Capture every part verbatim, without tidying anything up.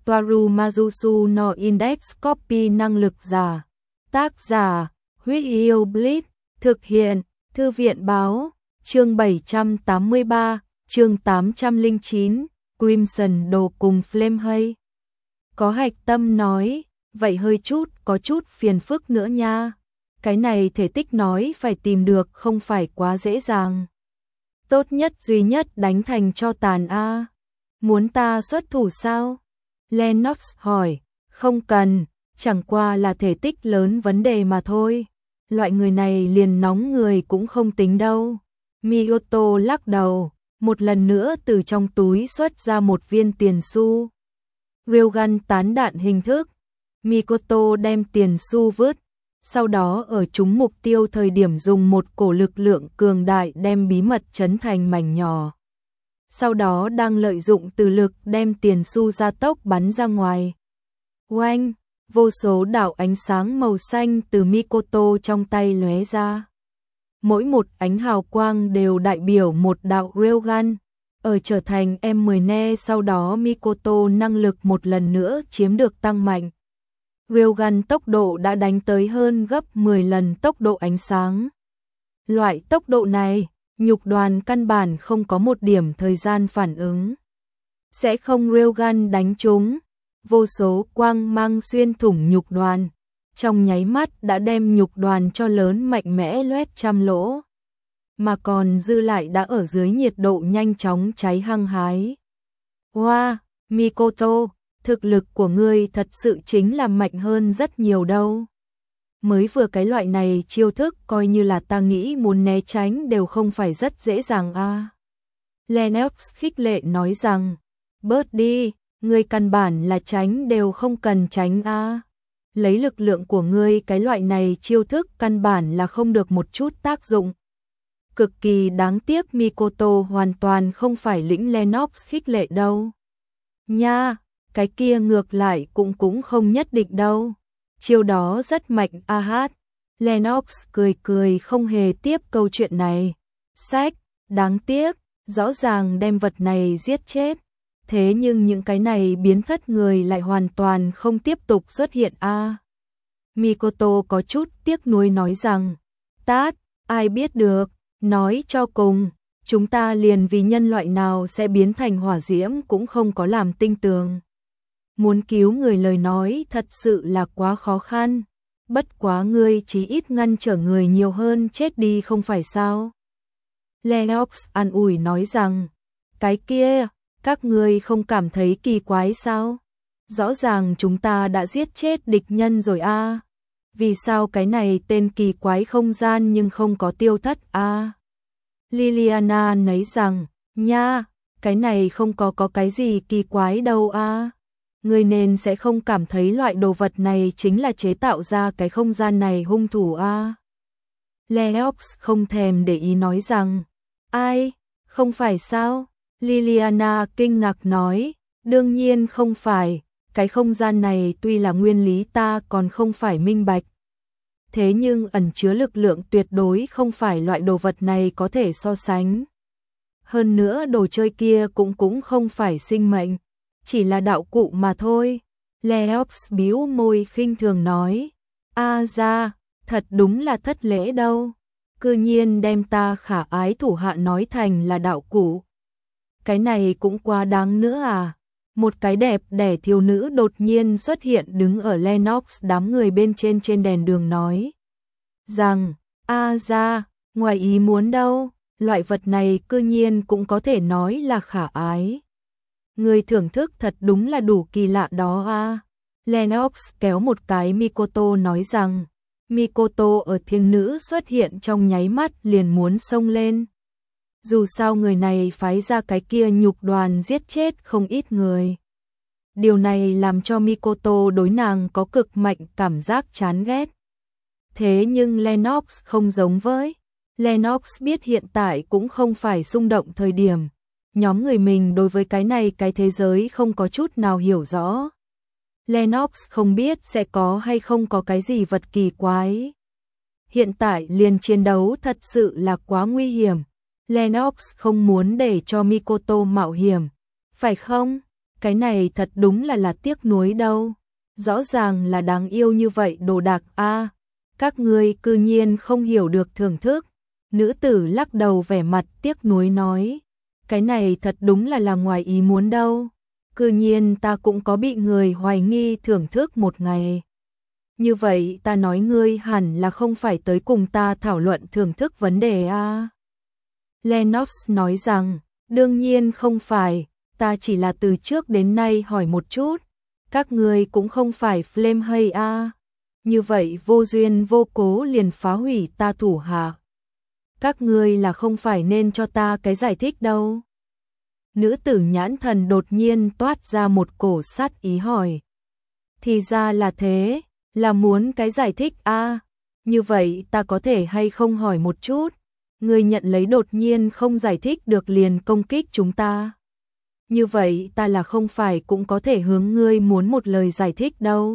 Toaru Majusu no Index Copy năng lực giả. Tác giả, Huyết Yêu Blitz, thực hiện, Thư viện báo, chương bảy trăm tám mươi ba, chương tám trăm lẻ chín, Crimson Đồ cùng Flame Hay. Có Hạch Tâm nói, vậy hơi chút, có chút phiền phức nữa nha. Cái này thể tích nói phải tìm được không phải quá dễ dàng. Tốt nhất duy nhất đánh thành cho tàn a. Muốn ta xuất thủ sao? Lennox hỏi, không cần, chẳng qua là thể tích lớn vấn đề mà thôi. Loại người này liền nóng người cũng không tính đâu. Miyoto lắc đầu, một lần nữa từ trong túi xuất ra một viên tiền xu. Railgun tán đạn hình thức. Mikoto đem tiền xu vứt, sau đó ở trúng mục tiêu thời điểm dùng một cổ lực lượng cường đại đem bí mật chấn thành mảnh nhỏ. Sau đó đang lợi dụng từ lực đem tiền xu gia tốc bắn ra ngoài. Oanh, vô số đạo ánh sáng màu xanh từ Mikoto trong tay lóe ra. Mỗi một ánh hào quang đều đại biểu một đạo railgun. Ở trở thành em mười ne sau đó Mikoto năng lực một lần nữa chiếm được tăng mạnh. Railgun tốc độ đã đánh tới hơn gấp mười lần tốc độ ánh sáng. Loại tốc độ này, nhục đoàn căn bản không có một điểm thời gian phản ứng. Sẽ không railgun đánh trúng. Vô số quang mang xuyên thủng nhục đoàn. Trong nháy mắt đã đem nhục đoàn cho lớn mạnh mẽ loét trăm lỗ. Mà còn dư lại đã ở dưới nhiệt độ nhanh chóng cháy hăng hái. Wow, Mikoto, thực lực của ngươi thật sự chính là mạnh hơn rất nhiều đâu. Mới vừa cái loại này chiêu thức coi như là ta nghĩ muốn né tránh đều không phải rất dễ dàng a. À. Lennox khích lệ nói rằng, bớt đi, ngươi căn bản là tránh đều không cần tránh a. À. Lấy lực lượng của ngươi cái loại này chiêu thức căn bản là không được một chút tác dụng. Cực kỳ đáng tiếc Mikoto hoàn toàn không phải lĩnh Lennox khích lệ đâu. Nha, cái kia ngược lại cũng cũng không nhất định đâu. Chiêu đó rất mạnh a hát. Lennox cười cười không hề tiếp câu chuyện này. Sách, đáng tiếc, rõ ràng đem vật này giết chết. Thế nhưng những cái này biến thất người lại hoàn toàn không tiếp tục xuất hiện a. À. Mikoto có chút tiếc nuối nói rằng, tát, ai biết được, nói cho cùng, chúng ta liền vì nhân loại nào sẽ biến thành hỏa diễm cũng không có làm tinh tường. Muốn cứu người lời nói thật sự là quá khó khăn, bất quá ngươi chí ít ngăn trở người nhiều hơn chết đi không phải sao. Lennox an ủi nói rằng, cái kia, các ngươi không cảm thấy kỳ quái sao? Rõ ràng chúng ta đã giết chết địch nhân rồi a. À. Vì sao cái này tên kỳ quái không gian nhưng không có tiêu thất a? À. Liliana nói rằng, nha, cái này không có có cái gì kỳ quái đâu a. À. Ngươi nên sẽ không cảm thấy loại đồ vật này chính là chế tạo ra cái không gian này hung thủ a. À. Lennox không thèm để ý nói rằng, ai, không phải sao? Liliana kinh ngạc nói, đương nhiên không phải, cái không gian này tuy là nguyên lý ta còn không phải minh bạch. Thế nhưng ẩn chứa lực lượng tuyệt đối không phải loại đồ vật này có thể so sánh. Hơn nữa đồ chơi kia cũng cũng không phải sinh mệnh, chỉ là đạo cụ mà thôi. Lennox bĩu môi khinh thường nói, a ra, thật đúng là thất lễ đâu. Cư nhiên đem ta khả ái thủ hạ nói thành là đạo cụ. Cái này cũng quá đáng nữa à. Một cái đẹp đẽ thiếu nữ đột nhiên xuất hiện đứng ở Lennox đám người bên trên trên đèn đường nói rằng, a ra, ngoài ý muốn đâu, loại vật này cư nhiên cũng có thể nói là khả ái. Người thưởng thức thật đúng là đủ kỳ lạ đó a. À. Lennox kéo một cái Mikoto nói rằng, Mikoto ở thiên nữ xuất hiện trong nháy mắt liền muốn xông lên. Dù sao người này phái ra cái kia nhục đoàn giết chết không ít người. Điều này làm cho Mikoto đối nàng có cực mạnh cảm giác chán ghét. Thế nhưng Lennox không giống với. Lennox biết hiện tại cũng không phải xung động thời điểm. Nhóm người mình đối với cái này cái thế giới không có chút nào hiểu rõ. Lennox không biết sẽ có hay không có cái gì vật kỳ quái. Hiện tại liền chiến đấu thật sự là quá nguy hiểm. Lennox không muốn để cho Mikoto mạo hiểm, phải không? Cái này thật đúng là là tiếc nuối đâu. Rõ ràng là đáng yêu như vậy đồ đạc a. Các ngươi cư nhiên không hiểu được thưởng thức. Nữ tử lắc đầu vẻ mặt tiếc nuối nói. Cái này thật đúng là là ngoài ý muốn đâu. Cư nhiên ta cũng có bị người hoài nghi thưởng thức một ngày. Như vậy ta nói ngươi hẳn là không phải tới cùng ta thảo luận thưởng thức vấn đề a. Lennox nói rằng, đương nhiên không phải, ta chỉ là từ trước đến nay hỏi một chút. Các ngươi cũng không phải flame hay a. Như vậy vô duyên vô cố liền phá hủy ta thủ hạ. Các ngươi là không phải nên cho ta cái giải thích đâu. Nữ tử nhãn thần đột nhiên toát ra một cổ sát ý hỏi. Thì ra là thế, là muốn cái giải thích a. Như vậy ta có thể hay không hỏi một chút. Ngươi nhận lấy đột nhiên không giải thích được liền công kích chúng ta. Như vậy ta là không phải cũng có thể hướng ngươi muốn một lời giải thích đâu.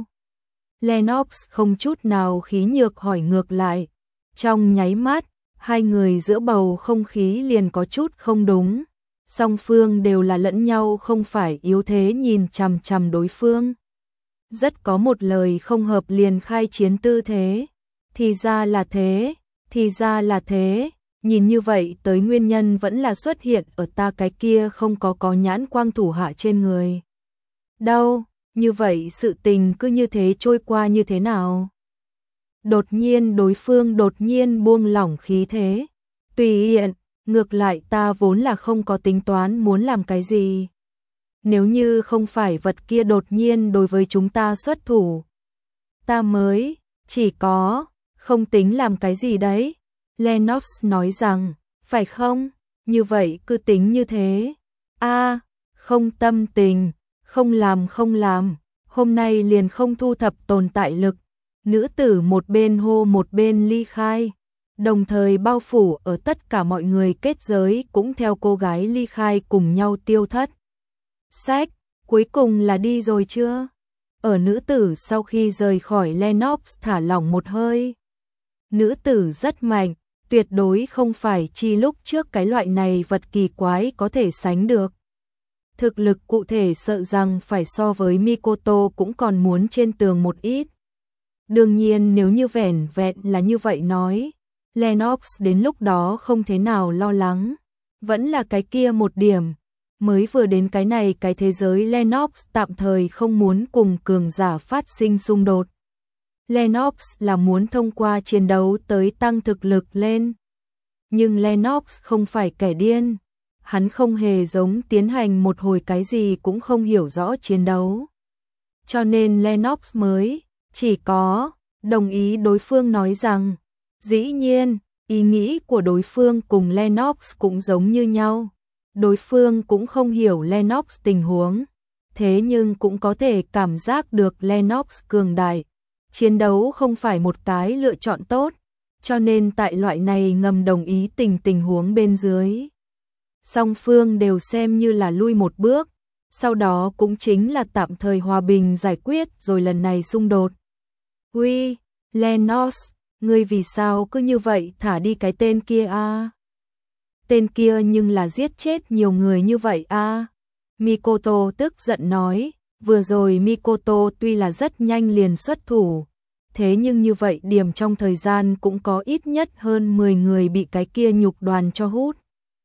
Lennox không chút nào khí nhược hỏi ngược lại. Trong nháy mắt, hai người giữa bầu không khí liền có chút không đúng. Song phương đều là lẫn nhau không phải yếu thế nhìn chằm chằm đối phương. Rất có một lời không hợp liền khai chiến tư thế. Thì ra là thế, thì ra là thế. Nhìn như vậy tới nguyên nhân vẫn là xuất hiện ở ta cái kia không có có nhãn quang thủ hạ trên người. Đâu, như vậy sự tình cứ như thế trôi qua như thế nào? Đột nhiên đối phương đột nhiên buông lỏng khí thế. Tùy hiện, ngược lại ta vốn là không có tính toán muốn làm cái gì. Nếu như không phải vật kia đột nhiên đối với chúng ta xuất thủ. Ta mới, chỉ có, không tính làm cái gì đấy. Lennox nói rằng, phải không? Như vậy cứ tính như thế. A, không tâm tình, không làm không làm, hôm nay liền không thu thập tồn tại lực. Nữ tử một bên hô một bên ly khai, đồng thời bao phủ ở tất cả mọi người kết giới cũng theo cô gái ly khai cùng nhau tiêu thất. Sách, cuối cùng là đi rồi chưa? Ở nữ tử sau khi rời khỏi Lennox thả lỏng một hơi. Nữ tử rất mạnh, tuyệt đối không phải chi lúc trước cái loại này vật kỳ quái có thể sánh được. Thực lực cụ thể sợ rằng phải so với Mikoto cũng còn muốn trên tường một ít. Đương nhiên nếu như vẻn vẹn là như vậy nói, Lennox đến lúc đó không thế nào lo lắng. Vẫn là cái kia một điểm, mới vừa đến cái này cái thế giới Lennox tạm thời không muốn cùng cường giả phát sinh xung đột. Lennox là muốn thông qua chiến đấu tới tăng thực lực lên. Nhưng Lennox không phải kẻ điên. Hắn không hề giống tiến hành một hồi cái gì cũng không hiểu rõ chiến đấu. Cho nên Lennox mới chỉ có đồng ý đối phương nói rằng, dĩ nhiên, ý nghĩ của đối phương cùng Lennox cũng giống như nhau. Đối phương cũng không hiểu Lennox tình huống, thế nhưng cũng có thể cảm giác được Lennox cường đại. Chiến đấu không phải một cái lựa chọn tốt, cho nên tại loại này ngầm đồng ý tình tình huống bên dưới. Song phương đều xem như là lui một bước, sau đó cũng chính là tạm thời hòa bình giải quyết rồi lần này xung đột. Uy, Lennox, ngươi vì sao cứ như vậy thả đi cái tên kia a? Tên kia nhưng là giết chết nhiều người như vậy a. Mikoto tức giận nói, vừa rồi Mikoto tuy là rất nhanh liền xuất thủ, thế nhưng như vậy điểm trong thời gian cũng có ít nhất hơn mười người bị cái kia nhục đoàn cho hút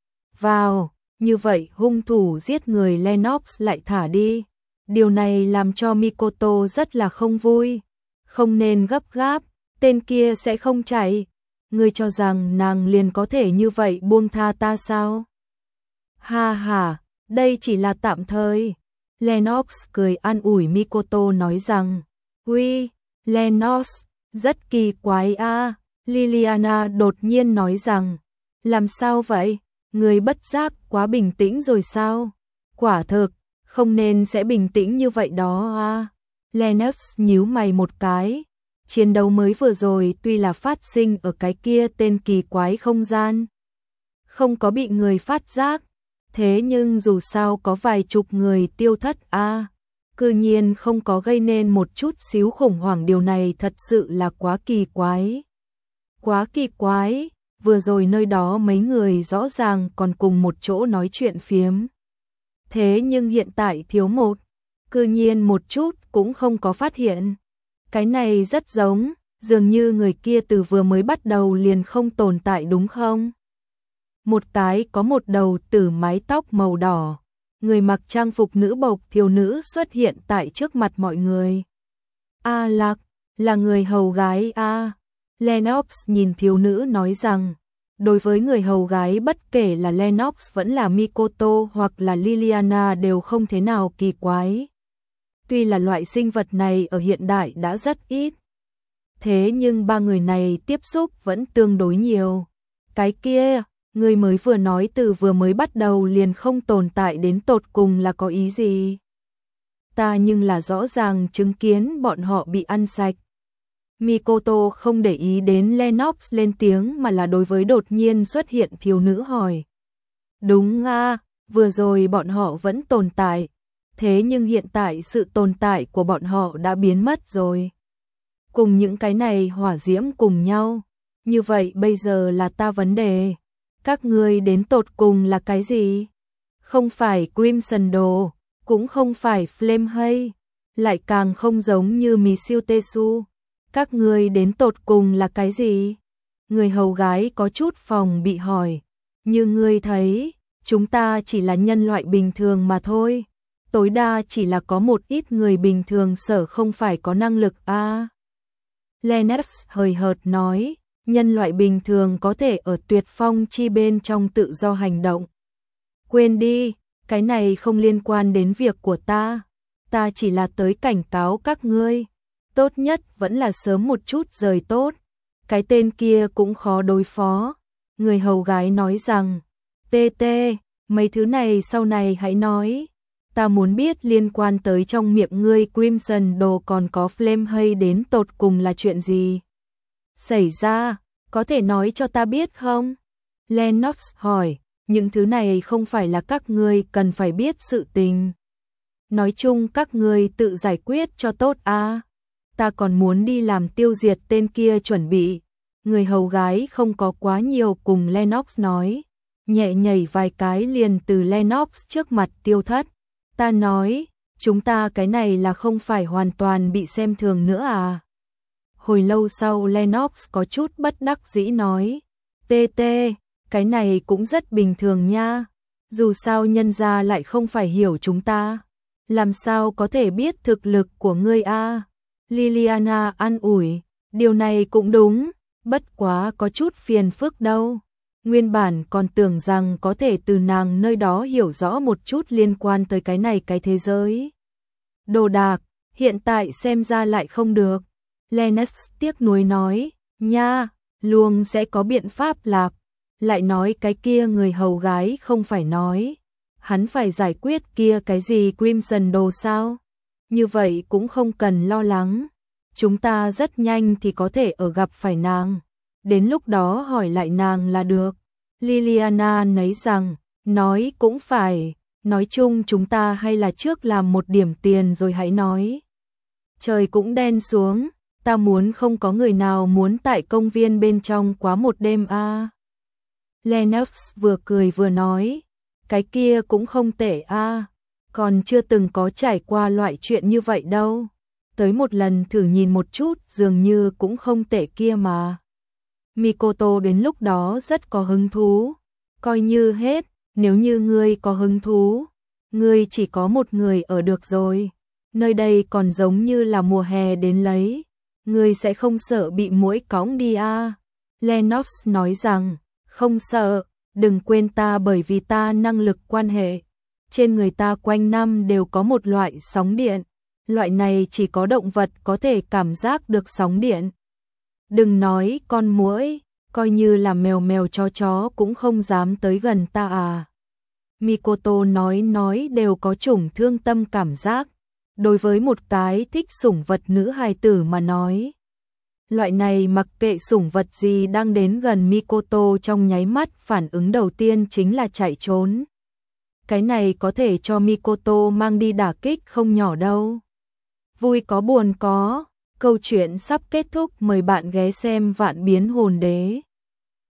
vào, như vậy hung thủ giết người Lennox lại thả đi. Điều này làm cho Mikoto rất là không vui. Không nên gấp gáp, tên kia sẽ không chạy. Ngươi cho rằng nàng liền có thể như vậy buông tha ta sao? Ha ha, đây chỉ là tạm thời. Lennox cười an ủi Mikoto nói rằng, uy, Lennox, rất kỳ quái a. Liliana đột nhiên nói rằng, làm sao vậy? Người bất giác quá bình tĩnh rồi sao? Quả thực, không nên sẽ bình tĩnh như vậy đó a. Lennox nhíu mày một cái. Chiến đấu mới vừa rồi tuy là phát sinh ở cái kia tên kỳ quái không gian, không có bị người phát giác, thế nhưng dù sao có vài chục người tiêu thất a, cư nhiên không có gây nên một chút xíu khủng hoảng, điều này thật sự là quá kỳ quái. Quá kỳ quái, vừa rồi nơi đó mấy người rõ ràng còn cùng một chỗ nói chuyện phiếm. Thế nhưng hiện tại thiếu một, cư nhiên một chút cũng không có phát hiện. Cái này rất giống, dường như người kia từ vừa mới bắt đầu liền không tồn tại đúng không? Một cái có một đầu tử mái tóc màu đỏ, người mặc trang phục nữ bộc thiếu nữ xuất hiện tại trước mặt mọi người. A Lạc, là người hầu gái A. Lennox nhìn thiếu nữ nói rằng, đối với người hầu gái bất kể là Lennox vẫn là Mikoto hoặc là Liliana đều không thế nào kỳ quái. Tuy là loại sinh vật này ở hiện đại đã rất ít, thế nhưng ba người này tiếp xúc vẫn tương đối nhiều. Cái kia, người mới vừa nói từ vừa mới bắt đầu liền không tồn tại đến tột cùng là có ý gì? Ta nhưng là rõ ràng chứng kiến bọn họ bị ăn sạch. Mikoto không để ý đến Lennox lên tiếng mà là đối với đột nhiên xuất hiện thiếu nữ hỏi. Đúng a, vừa rồi bọn họ vẫn tồn tại, thế nhưng hiện tại sự tồn tại của bọn họ đã biến mất rồi. Cùng những cái này hỏa diễm cùng nhau, như vậy bây giờ là ta vấn đề. Các ngươi đến tột cùng là cái gì? Không phải Crimson Đồ, cũng không phải Flame Hay, lại càng không giống như Michiu Tetsu. Các ngươi đến tột cùng là cái gì? Người hầu gái có chút phòng bị hỏi. Như ngươi thấy, chúng ta chỉ là nhân loại bình thường mà thôi. Tối đa chỉ là có một ít người bình thường sở không phải có năng lực a. À. Lennox hời hợt nói, nhân loại bình thường có thể ở tuyệt phong chi bên trong tự do hành động. Quên đi, cái này không liên quan đến việc của ta. Ta chỉ là tới cảnh cáo các ngươi. Tốt nhất vẫn là sớm một chút rời tốt. Cái tên kia cũng khó đối phó. Người hầu gái nói rằng, tê tê, mấy thứ này sau này hãy nói. Ta muốn biết liên quan tới trong miệng ngươi Crimson Đồ còn có Flame Hay đến tột cùng là chuyện gì? Xảy ra, có thể nói cho ta biết không? Lennox hỏi, những thứ này không phải là các ngươi cần phải biết sự tình. Nói chung các ngươi tự giải quyết cho tốt a. À. Ta còn muốn đi làm tiêu diệt tên kia chuẩn bị. Người hầu gái không có quá nhiều cùng Lennox nói. Nhẹ nhảy vài cái liền từ Lennox trước mặt tiêu thất. Ta nói, chúng ta cái này là không phải hoàn toàn bị xem thường nữa à? Hồi lâu sau Lennox có chút bất đắc dĩ nói. Tê tê, cái này cũng rất bình thường nha. Dù sao nhân gia lại không phải hiểu chúng ta. Làm sao có thể biết thực lực của ngươi a? À? Liliana an ủi, điều này cũng đúng, bất quá có chút phiền phức đâu. Nguyên bản còn tưởng rằng có thể từ nàng nơi đó hiểu rõ một chút liên quan tới cái này cái thế giới. Đồ đạc, hiện tại xem ra lại không được. Lennox tiếc nuối nói, nha, luồng sẽ có biện pháp lạp. Lại nói cái kia người hầu gái không phải nói. Hắn phải giải quyết kia cái gì Crimson Đồ sao? Như vậy cũng không cần lo lắng. Chúng ta rất nhanh thì có thể ở gặp phải nàng. Đến lúc đó hỏi lại nàng là được. Liliana nấy rằng, nói cũng phải, nói chung chúng ta hay là trước làm một điểm tiền rồi hãy nói. Trời cũng đen xuống, ta muốn không có người nào muốn tại công viên bên trong quá một đêm a. À. Lennox vừa cười vừa nói, cái kia cũng không tệ a, à. Còn chưa từng có trải qua loại chuyện như vậy đâu. Tới một lần thử nhìn một chút dường như cũng không tệ kia mà. Mikoto đến lúc đó rất có hứng thú. Coi như hết, nếu như ngươi có hứng thú, ngươi chỉ có một người ở được rồi. Nơi đây còn giống như là mùa hè đến lấy. Ngươi sẽ không sợ bị muỗi cõng đi à? Lennox nói rằng, không sợ, đừng quên ta bởi vì ta năng lực quan hệ. Trên người ta quanh năm đều có một loại sóng điện. Loại này chỉ có động vật có thể cảm giác được sóng điện. Đừng nói con muỗi, coi như là mèo mèo chó chó cũng không dám tới gần ta à. Mikoto nói nói đều có chủng thương tâm cảm giác. Đối với một cái thích sủng vật nữ hài tử mà nói. Loại này mặc kệ sủng vật gì đang đến gần Mikoto trong nháy mắt phản ứng đầu tiên chính là chạy trốn. Cái này có thể cho Mikoto mang đi đả kích không nhỏ đâu. Vui có buồn có, câu chuyện sắp kết thúc, mời bạn ghé xem Vạn Biến Hồn Đế.